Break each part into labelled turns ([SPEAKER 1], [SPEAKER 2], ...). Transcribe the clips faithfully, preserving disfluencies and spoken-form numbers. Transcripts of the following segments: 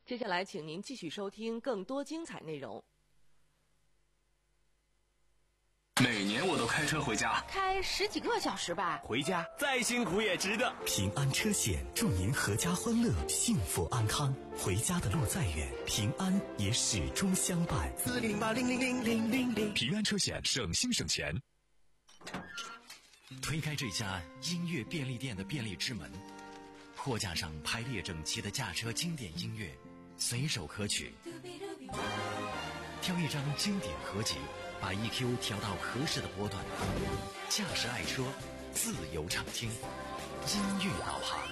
[SPEAKER 1] 接下来请您继续收听更多精彩内容。
[SPEAKER 2] 每年我都开车回家，
[SPEAKER 3] 开十几个小时吧，
[SPEAKER 2] 回家再辛苦也值得。
[SPEAKER 4] 平安车险祝您阖家欢乐，幸福安康。回家的路再远，平安也始终相伴。
[SPEAKER 5] 四零八零零零零零零，
[SPEAKER 2] 平安车险，省心省钱。
[SPEAKER 4] 推开这家音乐便利店的便利之门，货架上排列整齐的驾车经典音乐，随手可取。挑一张经典合集，把 E Q 调到合适的波段，驾驶爱车，自由畅听，音乐导航。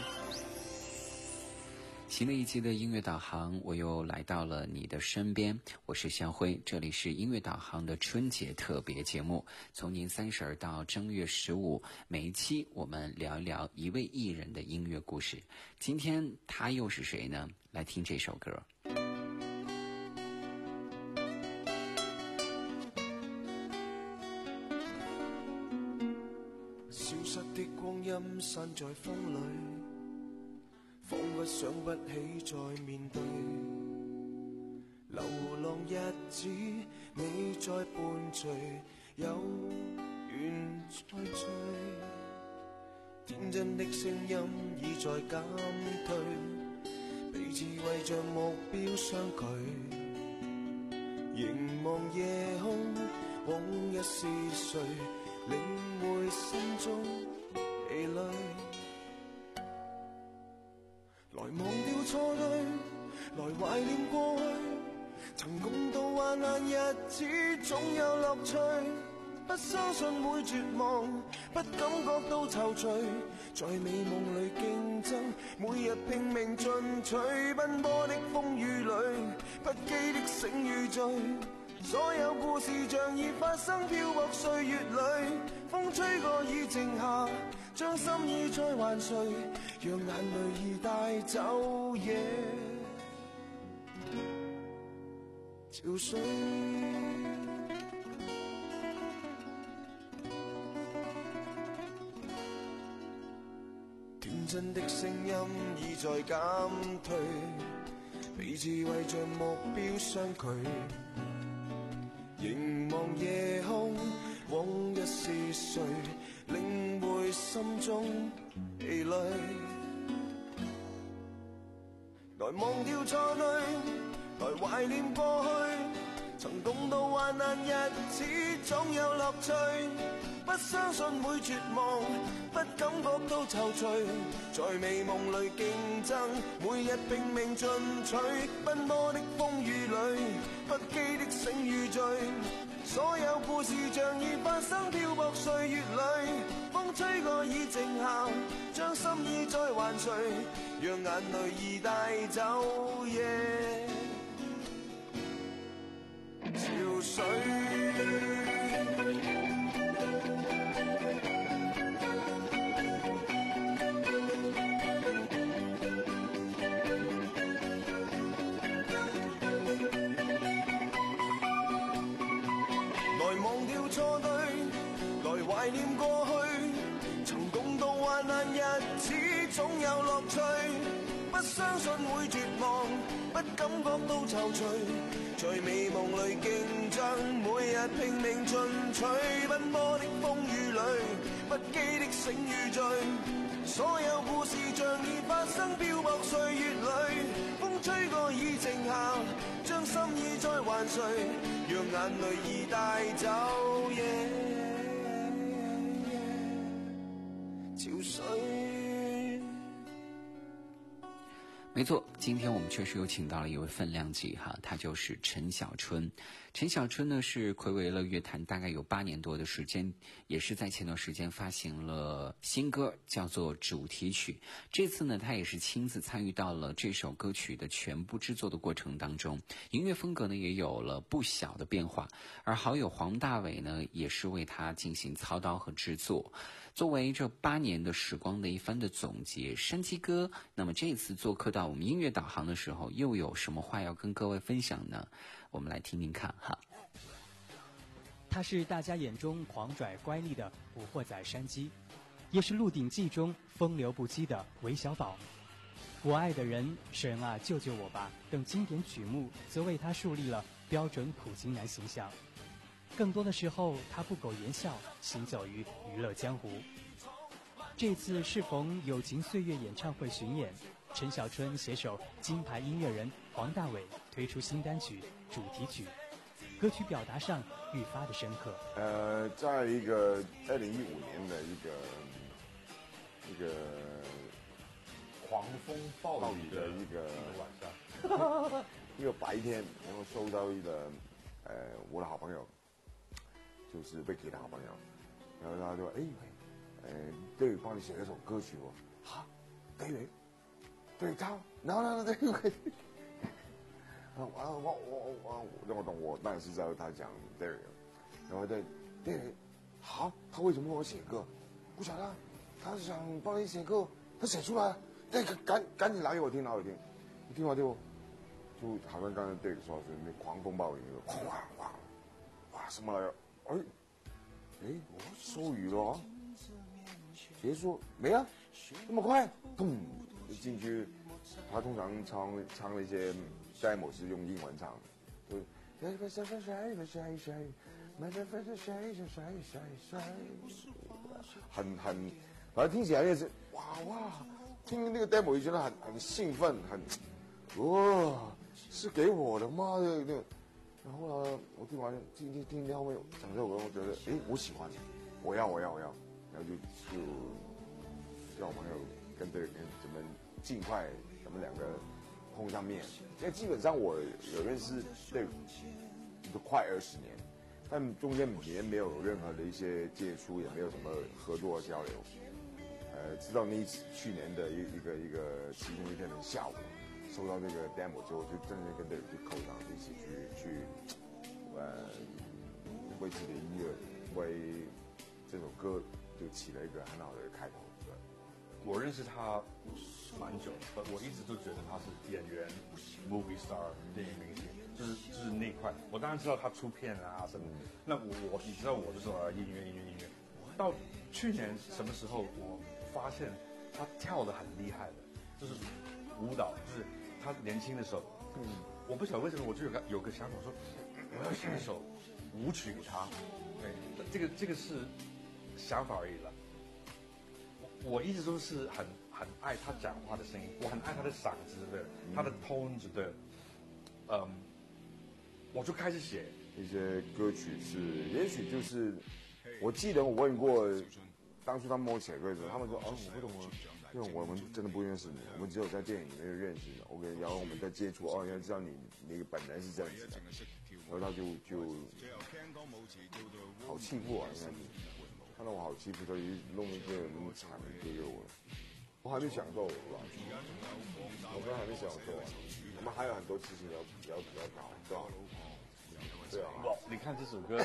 [SPEAKER 6] 新的一期的音乐导航，我又来到了你的身边，我是肖辉，这里是音乐导航的春节特别节目，从年三十儿到正月十五，每一期我们聊一聊一位艺人的音乐故事。今天他又是谁呢？来听这首歌。
[SPEAKER 5] 消失的光阴散在风里，仿佛想不起再面对。流浪日子你在伴隨，有緣再聚。天真的聲音已在減退，彼此為着目標相距。凝望夜空，往日是誰？領會心中疲累，來忘掉錯對，來懷念過去。曾共度患難日子，總有樂趣。不相信會絕望，不感覺到躊躇。在美夢裏競爭，每日拼命進取。奔波的風雨裏，不羈的醒與醉。所有故事像已發生，漂泊歲月裏，風吹過已靜下，將心意再還誰，讓眼淚已帶走夜潮水。天真的聲音已在減退，彼此為着目標相距。凝望夜空，往日是誰？領會心中疲累。來忘掉錯對，來懷念過去。曾共度患難日子，總有樂趣。不相信會絕望，不感覺到躊躇。在美夢裏競爭，每日拼命進取。奔波的風雨裏，不羈的醒與醉。所有故事像已發生，漂泊歲月裏，風吹過已靜下，將心意再還誰，讓眼淚已帶走夜潮水。忘掉錯對，來懷念過去。曾共度患難日子，總有樂趣。不相信會絕望，不感覺到躊躇。在美夢裏競爭，每日拼命進取。奔波的風雨裏，不羈的醒與醉。所有故事像已發生，漂泊歲月裏，風吹過已靜下，將心意再還誰，讓眼淚已帶走夜潮水。
[SPEAKER 6] 没错，今天我们确实又请到了一位分量级哈，他就是陈小春。陈小春呢是睽违了乐坛大概有八年多的时间，也是在前段时间发行了新歌，叫做主题曲。这次呢，他也是亲自参与到了这首歌曲的全部制作的过程当中，音乐风格呢也有了不小的变化。而好友黄大炜呢，也是为他进行操刀和制作。作为这八年的时光的一番的总结，山鸡哥那么这次做客到我们音乐导航的时候，又有什么话要跟各位分享呢？我们来听听看哈。
[SPEAKER 7] 他是大家眼中狂拽乖戾的古惑仔山鸡，也是《鹿鼎记》中风流不羁的韦小宝。 我爱的人，神啊救救我吧等经典曲目，则为他树立了标准苦情男形象。更多的时候，他不苟言笑，行走于娱乐江湖。这次适逢友情岁月演唱会巡演，陈小春携手金牌音乐人黄大炜推出新单曲主题曲，歌曲表达上愈发的深刻。
[SPEAKER 8] 呃，在一个二零一五年的一个一个
[SPEAKER 9] 狂风暴雨的
[SPEAKER 8] 一个
[SPEAKER 9] 晚上，
[SPEAKER 8] 一个白天，然后收到一个呃我的好朋友，就是 Vicky 的好朋友，然后他就哎，呃，对，帮你写了首歌曲哦，哈，对对，对他，然后呢，对对。啊，我我我我，让我懂，我当然是知道他讲 Derek， 然后对 Derek， 好，他为什么为我写歌？不晓得，他是想帮你写歌，他写出来了，对，赶赶紧拿给我听，拿给我听，一听完就就好像刚才 Derek 说是那狂风暴雨，哗哗哗，哇什么来着？哎哎，收雨了啊，结束没了，那么快，砰，就进去，他通常唱唱那些。demo 是用英文唱，就是很很，反正听起来也是哇哇，听那个 demo 就觉得很很兴奋，很哇是给我的吗？那个，然后呢，我听完听听听听后面整首歌，我觉得哎我喜欢，我要我要我要，然后就就叫我朋友跟这个跟咱们尽快咱们两个。碰上面，因为基本上我有认识对，都快二十年，但中间也没有任何的一些接触，也没有什么合作交流。呃，直到那一次去年的一一个一个其中一天的下午，收到这个 demo 之后，就真的跟队友去扣上，一起去去，呃，为自己的音乐为这首歌就起了一个很好的开头。
[SPEAKER 9] 我认识他蛮久的，我一直都觉得他是演员 movie star 电影明星，就是就是那块。我当然知道他出片啊什么，那我我你知道我就是说音乐音乐音乐。到去年什么时候我发现他跳得很厉害的，就是舞蹈，就是他年轻的时候，嗯，我不晓得为什么我就有个有个想法说，我要写一首舞曲给他，对，这个这个是想法而已了。我一直都是很很爱他讲话的声音，我很爱他的嗓子的，他的 tone 的，嗯，我就开始写
[SPEAKER 8] 一些歌曲是，也许就是，我记得我问过，当初他们跟我写歌的时候，他们说哦我不懂啊，因为我们真的不认识你，我们只有在电影里面认识你 ，OK， 然后我们在接触，哦，原来知道你那个本来是这样子的，然后他就就好欺负啊，应该是。看到我好欺负，所以弄一个那么惨的歌给我，我还没享受，我们还没享受啊，我们还有很多事情要要要搞，对吧？对啊。
[SPEAKER 9] 哇，你看这首歌，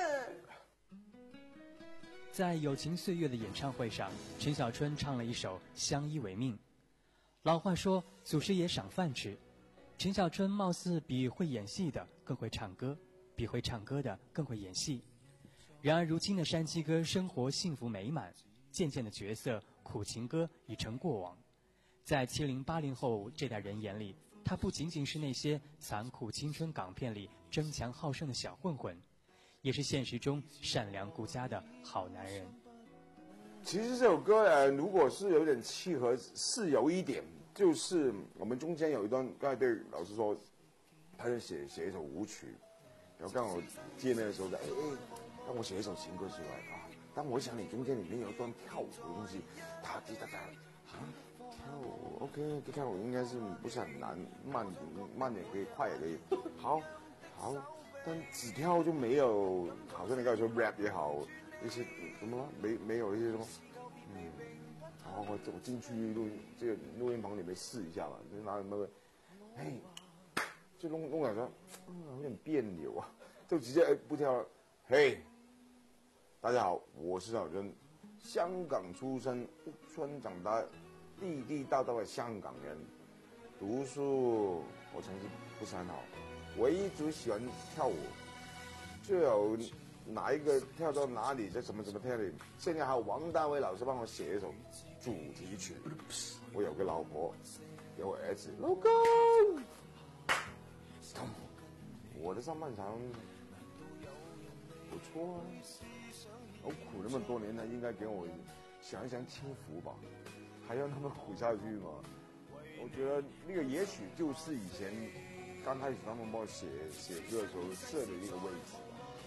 [SPEAKER 7] 在友情岁月的演唱会上，陈小春唱了一首《相依为命》。老话说，祖师爷赏饭吃，陈小春貌似比会演戏的更会唱歌，比会唱歌的更会演戏。然而如今的山鸡哥生活幸福美满，渐渐的角色苦情歌已成过往。在七零八零后这代人眼里，他不仅仅是那些残酷青春港片里争强好胜的小混混，也是现实中善良顾家的好男人。
[SPEAKER 8] 其实这首歌呢，如果是有点契合，是有一点，就是我们中间有一段，刚才对老师说，他就写写一首舞曲，然后刚好见面的时候，哎哎。让我写一首情歌出来啊！但我想你中间里面有一段跳舞的东西，哒滴哒哒啊，跳舞 OK， 跳舞应该是不是很难，慢慢点可以，快也可以。好，好，但只跳就没有，好像你刚才说 rap 也好，一些怎么了？没没有一些什么，嗯，好，我我进去录这个录音棚里面试一下吧，就拿那个，哎，就弄弄两个，嗯，有点别扭啊，就直接哎不跳了，嘿。大家好，我是小春，香港出生，屋村长大，地地道道的香港人。读书我成绩不是很好，唯一只喜欢跳舞，就有哪一个跳到哪里，在什么什么跳里。现在还有王大炜老师帮我写一首主题曲。我有个老婆， 给我儿子老公，我的上半场不错啊，我苦那么多年，他应该给我享一享清福吧，还要那么苦下去吗？我觉得那个也许就是以前刚开始他们帮我写写歌的时候设的一个位置。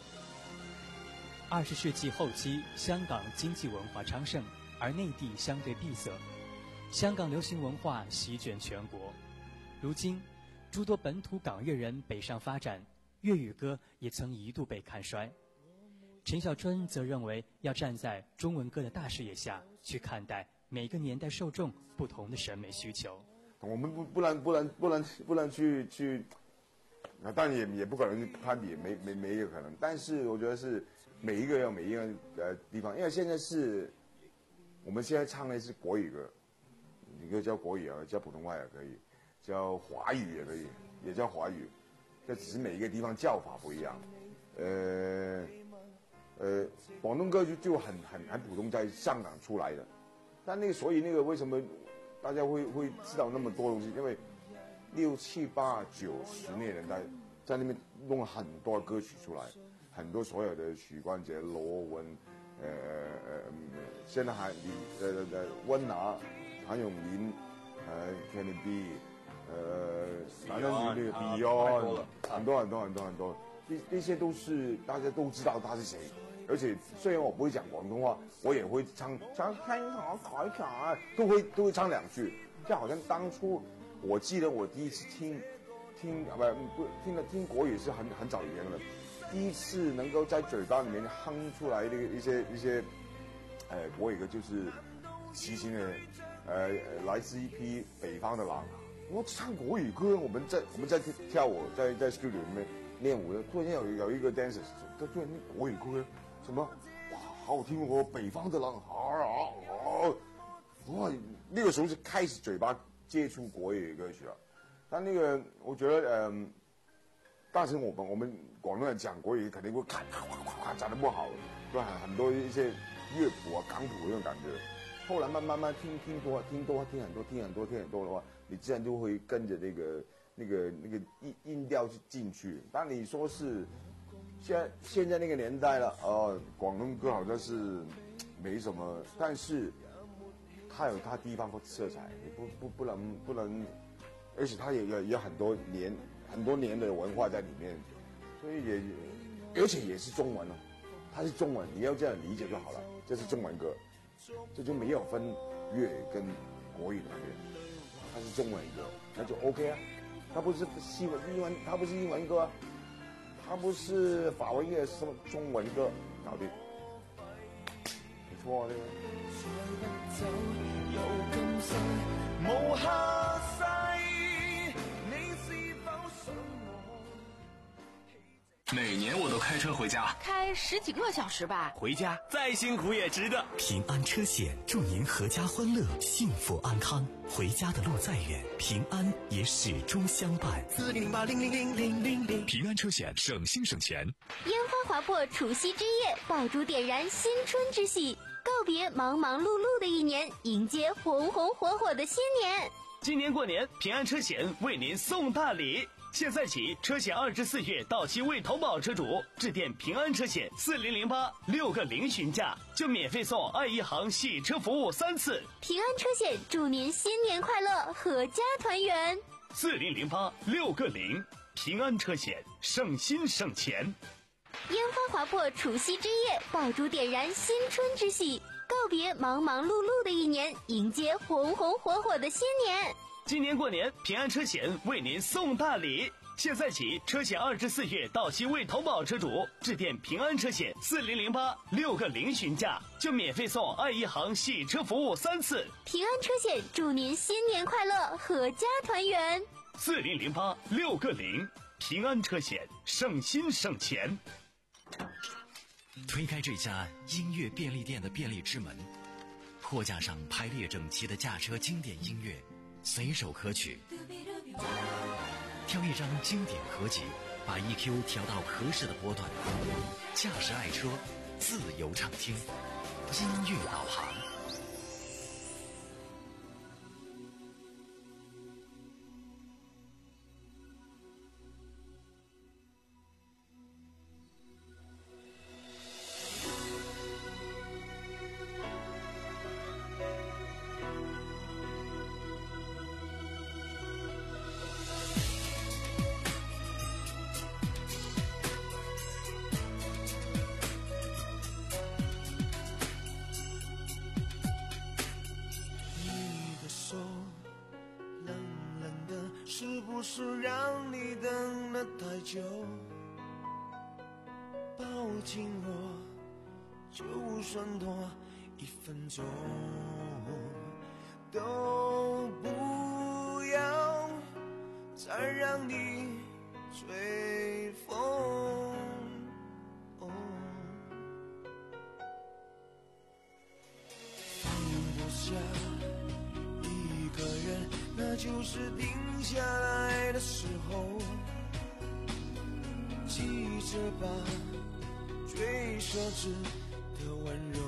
[SPEAKER 7] 二十世纪后期，香港经济文化昌盛，而内地相对闭塞，香港流行文化席卷全国。如今，诸多本土港粤人北上发展，粤语歌也曾一度被看衰。陈小春则认为，要站在中文歌的大视野下去看待每个年代受众不同的审美需求。
[SPEAKER 8] 我们不不能不能不能不能去去，那当然也也不可能攀比，没没没有可能。但是我觉得是每一个有每一个呃地方，因为现在是我们现在唱的是国语歌，一个叫国语啊，叫普通话也可以，叫华语也可以，也叫华语，这只是每一个地方叫法不一样。呃呃，广东歌就就很很很普通，在香港出来的，但那个所以那个为什么大家会会知道那么多东西？因为六七八九十年代在那边弄了很多歌曲出来，很多所有的许冠杰、罗文，呃呃，现在还李呃呃温拿、谭咏麟，呃 Kenny B， 呃，男男女女 Beyond， 很多很多很多很多，这这些都是大家都知道他是谁。而且虽然我不会讲广东话，我也会唱唱听好台卡，都会都会唱两句。就好像当初我记得我第一次听听啊不不听了听国语是很很早以前了，第一次能够在嘴巴里面哼出来的一些一些呃国语歌，就是齐秦的呃来自一批北方的狼。我唱国语歌，我们在我们在跳舞，在在 studio 里面练舞的，突然间有有一个 dancer， 他突然间国语歌。什么？哇，好好听哦！北方的狼啊啊！哇，那个时候是开始嘴巴接触国语歌曲了。但那个，我觉得，嗯，当时我们我们广东人讲国语肯定会咔咔咔咔讲得不好，就很很多一些乐谱啊、港谱那种感觉。后来慢慢慢听听多听多听很多听很多听很多的话，你自然就会跟着那个那个那个音音调去进去。但你说是。现在现在那个年代了，呃，广东歌好像是没什么，但是它有它地方的色彩，你不不不能不能，而且它也有有很多年很多年的文化在里面，所以也而且也是中文哦，它是中文，你要这样理解就好了，这是中文歌，这就没有分粤语跟国语的感觉，它是中文歌，那就 OK 啊，它不是西文英文，它不是英文歌。它不是法文乐，是什么中文歌，搞定，不错的。
[SPEAKER 2] 每年我都开车回家，
[SPEAKER 3] 开十几个小时吧。
[SPEAKER 2] 回家再辛苦也值得。
[SPEAKER 4] 平安车险祝您阖家欢乐，幸福安康。回家的路再远，平安也始终相伴。
[SPEAKER 2] 四零零八零零零零零零，平安车险，省心省钱。
[SPEAKER 10] 烟花划破除夕之夜，爆竹点燃新春之喜，告别忙忙碌碌的一年，迎接红红火火的新年。
[SPEAKER 11] 今年过年，平安车险为您送大礼。现在起，车险二至四月到期未投保车主，致电平安车险四零零八六个零询价，就免费送爱一行洗车服务三次。
[SPEAKER 10] 平安车险祝您新年快乐，阖家团圆。
[SPEAKER 11] 四零零八六个零，平安车险，省心省钱。
[SPEAKER 10] 烟花划破除夕之夜，爆竹点燃新春之喜，告别忙忙碌碌的一年，迎接红红火火的新年。
[SPEAKER 11] 今年过年，平安车险为您送大礼。现在起，车险二至四月到期未投保车主，致电平安车险四零零八六个零询价，就免费送爱一行洗车服务三次。
[SPEAKER 10] 平安车险祝您新年快乐，阖家团圆。
[SPEAKER 11] 四零零八六个零，平安车险，省心省钱。
[SPEAKER 4] 推开这家音乐便利店的便利之门，货架上排列整齐的驾车经典音乐，随手可取。挑一张经典合集，把 E Q 调到合适的波段，驾驶爱车，自由畅听，音乐导航。
[SPEAKER 5] 不是让你等了太久，抱紧我就算多一分钟，都不要再让你吹风。哦，放不下一个人，那就是定下来的时候，记着吧，最奢侈的温柔，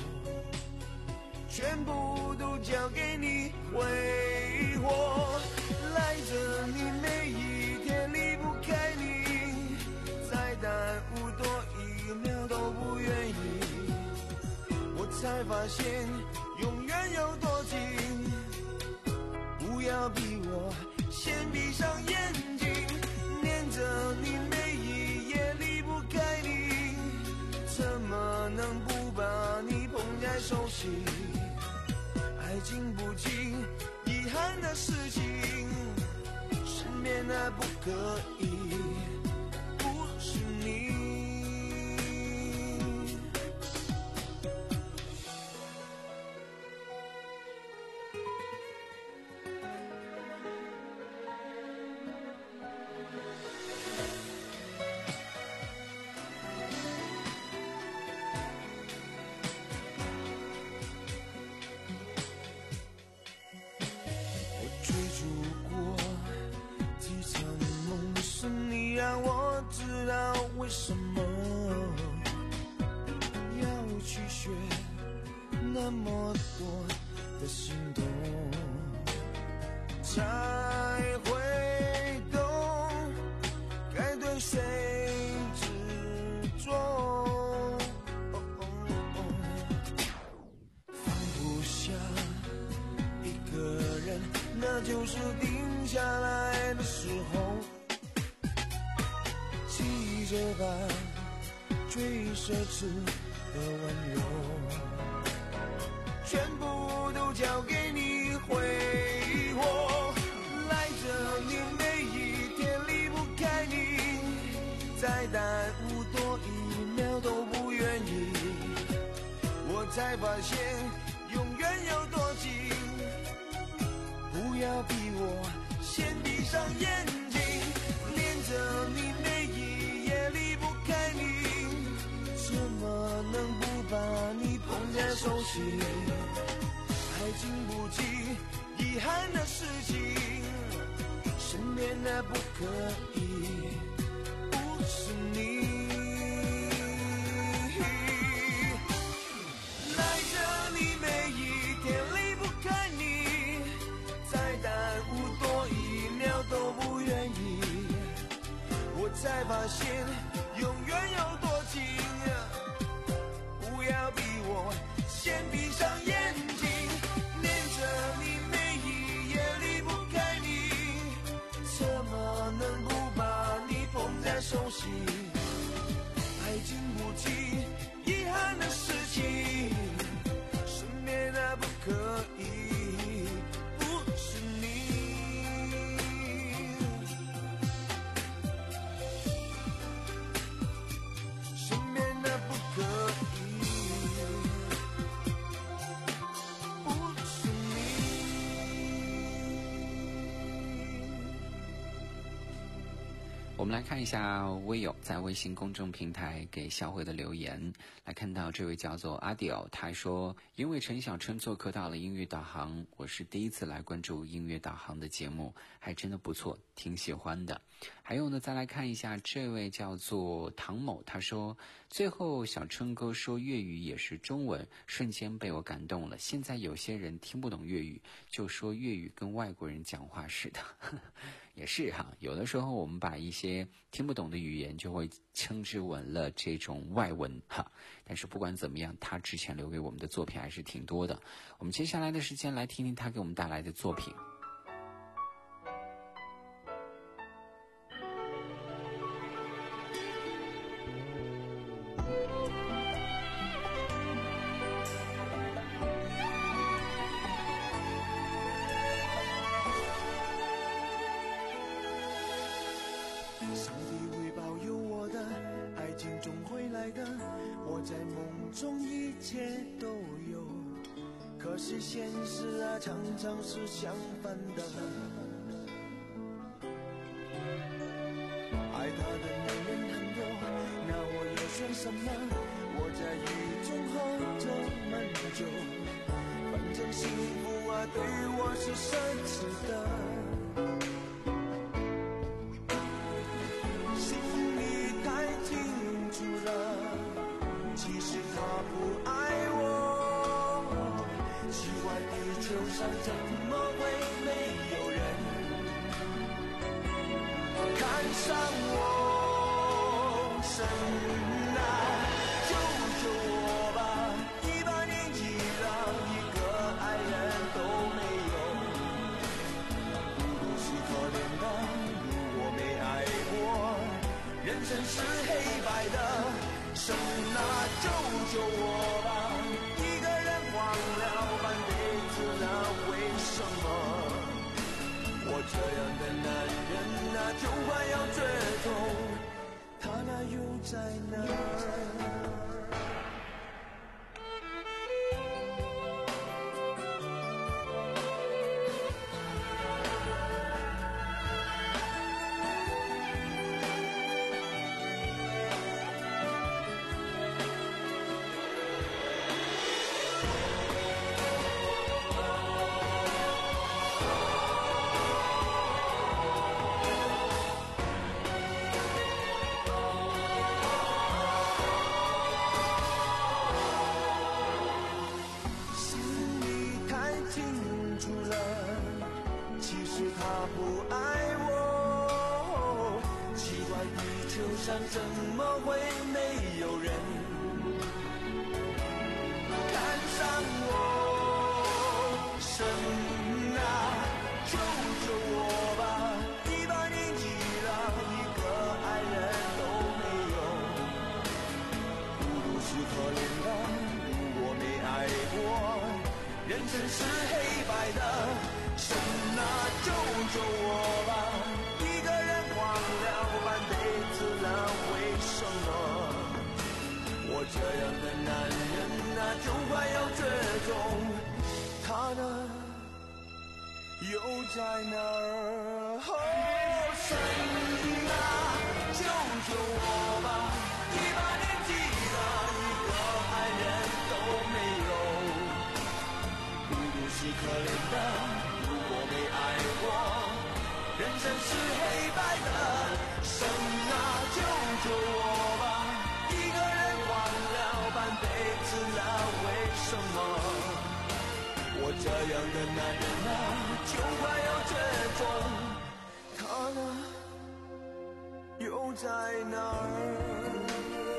[SPEAKER 5] 全部都交给你挥霍，赖着你每一天离不开你，再耽误多一秒都不愿意。我才发现永远有多近，不要逼我先闭上眼睛，念着你每一夜离不开你，怎么能不把你捧在手心？爱经不起遗憾的事情，身边的不可以不是你。追逐过几场梦，是你让我知道为什么要去学那么多的心动，才会懂该对谁执着。放不下一个人，那就是定下来的时候，记着吧，最奢侈的温柔，全部都交给你挥霍，赖着你每一天离不开你，再耽误多一秒都不愿意。我才发现永远有多近，不要逼我先闭上眼睛，念着你每一夜离不开你，怎么能不把你捧在手心？爱经不起遗憾的事情，身边的不可以不是你。赖着你每一天离不开你，再耽误多一秒都不愿意。我才发现永远有多近，不要逼我先闭上眼睛，念着你每一夜离不开你，怎么能不把你捧在手心？爱经不起遗憾的事情，身边的不可以不是你。身边的不可以不是
[SPEAKER 6] 我们来看一下微友在微信公众平台给小慧的留言，来看到这位叫做阿迪奥，他说因为陈小春做客到了音乐导航，我是第一次来关注音乐导航的节目，还真的不错，挺喜欢的。还有呢，再来看一下这位叫做唐某，他说最后小春哥说粤语也是中文，瞬间被我感动了。现在有些人听不懂粤语，就说粤语跟外国人讲话似的也是哈，有的时候我们把一些听不懂的语言就会称之为了这种外文哈。但是不管怎么样，他之前留给我们的作品还是挺多的。我们接下来的时间来听听他给我们带来的作品。
[SPEAKER 5] 上帝会保佑我的，爱情总会来的，我在梦中一切都有，可是现实啊常常是相反的。爱他的男人很多，那我又算什么？我在雨中喝着闷酒，反正幸福啊对我是奢侈的。心里太清楚了，其实他不爱我。奇怪，地球上怎么会没有人看上我？神啊，救救我吧！一把年纪了，一个爱人都没有，不如是可怜的，如果没爱过，人生是黑白的。神啊，救救我吧！一个人忘了半辈子了，为什么我这样的男人啊，就快要绝种？他那又在哪儿？怎么会没有人看上我？神啊，救救我吧！一把年纪了，一个爱人都没有，不如是可怜的，如果没爱过，人生是黑白的。神啊，救救我吧！一个人忘了半辈子了，为什么我这样的男人啊，就快要绝种？他呢，又在哪儿？哦，神啊，救救我吧！一把年纪了，一个爱人都没有，不如是可怜的。没爱过，人生是黑白的。神啊，救救我吧！一个人忘了半辈子了，为什么我这样的男人啊，就快要绝种？他呢，又在哪儿？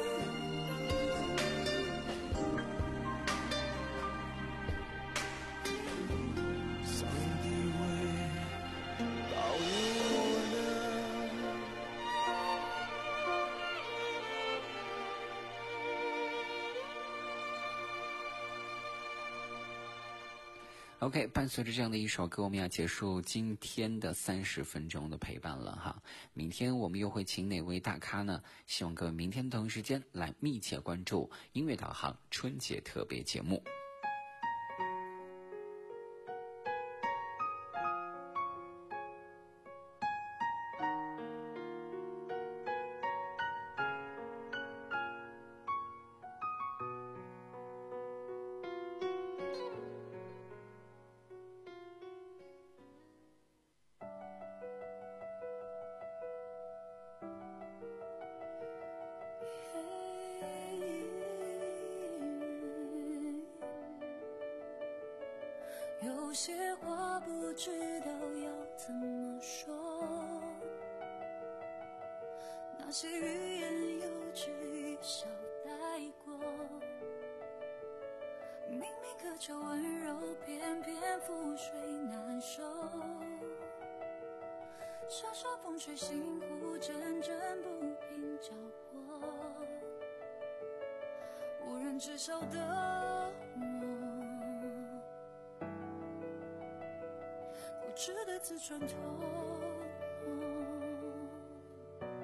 [SPEAKER 6] OK， 伴随着这样的一首歌，我们要结束今天的三十分钟的陪伴了哈。明天我们又会请哪位大咖呢？希望各位明天同一时间来密切关注音乐导航春节特别节目。
[SPEAKER 12] 有些话不知道要怎么说，那些欲言又止一笑带过，明明渴求温柔，偏偏覆水难收，稍稍风吹心湖，阵阵不平搅和，无人知晓的我，固执的自穿透。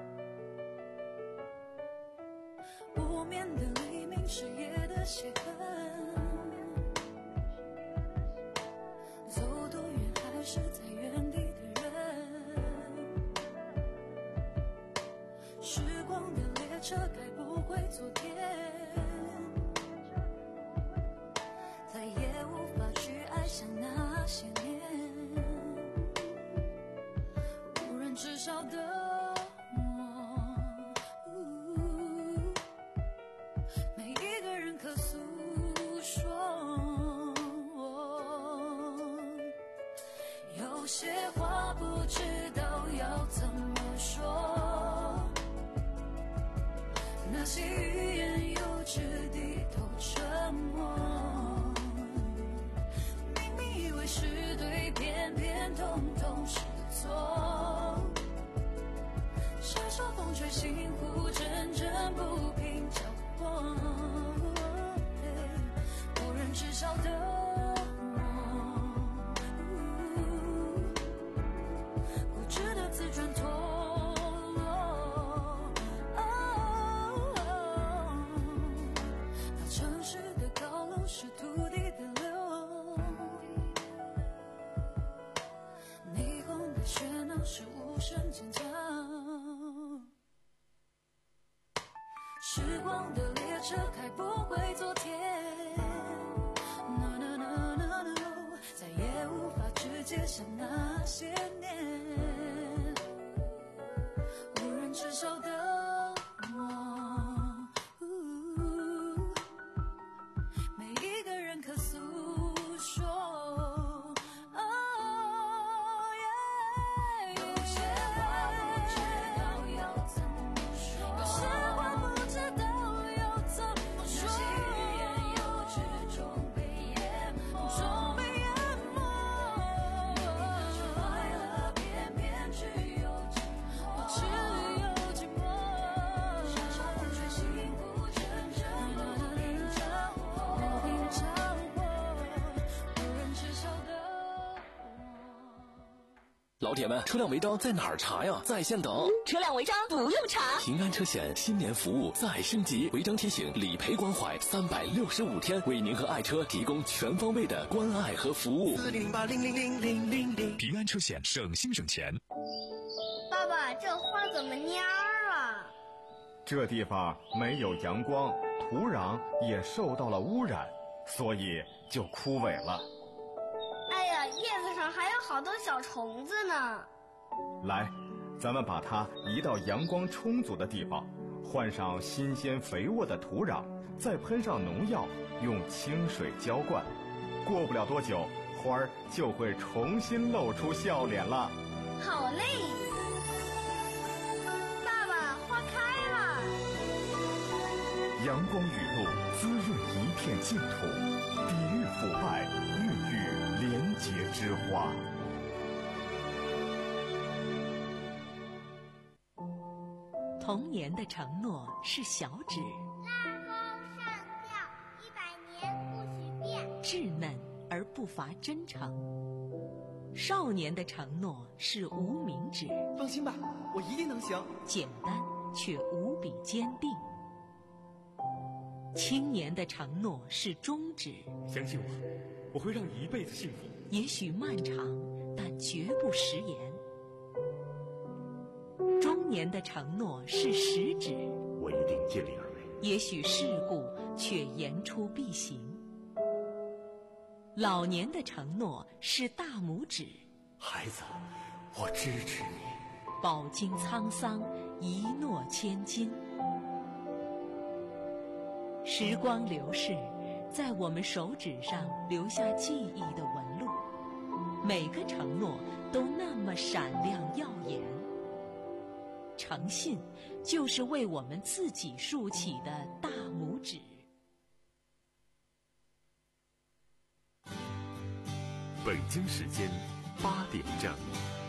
[SPEAKER 12] 不眠的黎明，是夜的血痕。走多远还是在原地的人，时光的列车开不回昨天，再也无法去爱上那些年。无人知晓的我，每一个人可诉说，有些话不知道要怎么说，那些语言幼稚低头沉默，明明以为是对，偏偏通通是错。谁说风吹心湖阵阵不平搅和，无人知晓的我，固执的自转陀螺，那城市的高楼是土地的流，霓虹的喧闹是无声尖叫，时光的列车开不回昨天， no, no, no, no, no, 再也无法直接想那些年，无人知晓的我，每一个人可诉说，哦耶，有些话不知道要怎么说，有些话不知道要怎么说，那些语言幼稚中被淹没，中被淹没，明明是快乐，偏偏只有寂寞，只有寂寞。傻傻风吹心湖阵阵不平常火，不平常火，无人知晓的
[SPEAKER 2] 老铁们，车辆违章在哪儿查呀？在线等。
[SPEAKER 1] 车辆违章不用查。
[SPEAKER 2] 平安车险新年服务再升级，违章提醒、理赔关怀，三百六十五天为您和爱车提供全方位的关爱和服务。
[SPEAKER 5] 四零零八零零零零零零。
[SPEAKER 2] 平安车险，省心省钱。
[SPEAKER 13] 爸爸，这花怎么蔫儿了？
[SPEAKER 14] 这地方没有阳光，土壤也受到了污染，所以就枯萎了。
[SPEAKER 13] 哎呀，叶子上还有好多小虫子呢。
[SPEAKER 14] 来，咱们把它移到阳光充足的地方，换上新鲜肥沃的土壤，再喷上农药，用清水浇灌。过不了多久，花儿就会重新露出笑脸了。
[SPEAKER 13] 好嘞，爸爸，花开了。
[SPEAKER 14] 阳光雨露滋润一片净土，抵御腐败，孕育廉洁之花。
[SPEAKER 15] 童年的承诺是小指，
[SPEAKER 10] 拉钩上吊，一百年不许变。
[SPEAKER 15] 稚嫩而不乏真诚。少年的承诺是无名指，
[SPEAKER 16] 放心吧，我一定能行。
[SPEAKER 15] 简单却无比坚定。青年的承诺是中指，
[SPEAKER 17] 相信我，我会让你一辈子幸福。
[SPEAKER 15] 也许漫长，但绝不食言。中年的承诺是食指，
[SPEAKER 17] 我一定尽力而为。
[SPEAKER 15] 也许世故，却言出必行。老年的承诺是大拇指，
[SPEAKER 17] 孩子，我支持你。
[SPEAKER 15] 饱经沧桑，一诺千金。时光流逝，在我们手指上留下记忆的纹路，每个承诺都那么闪亮耀眼。诚信就是为我们自己竖起的大拇指。
[SPEAKER 17] 北京时间八点整。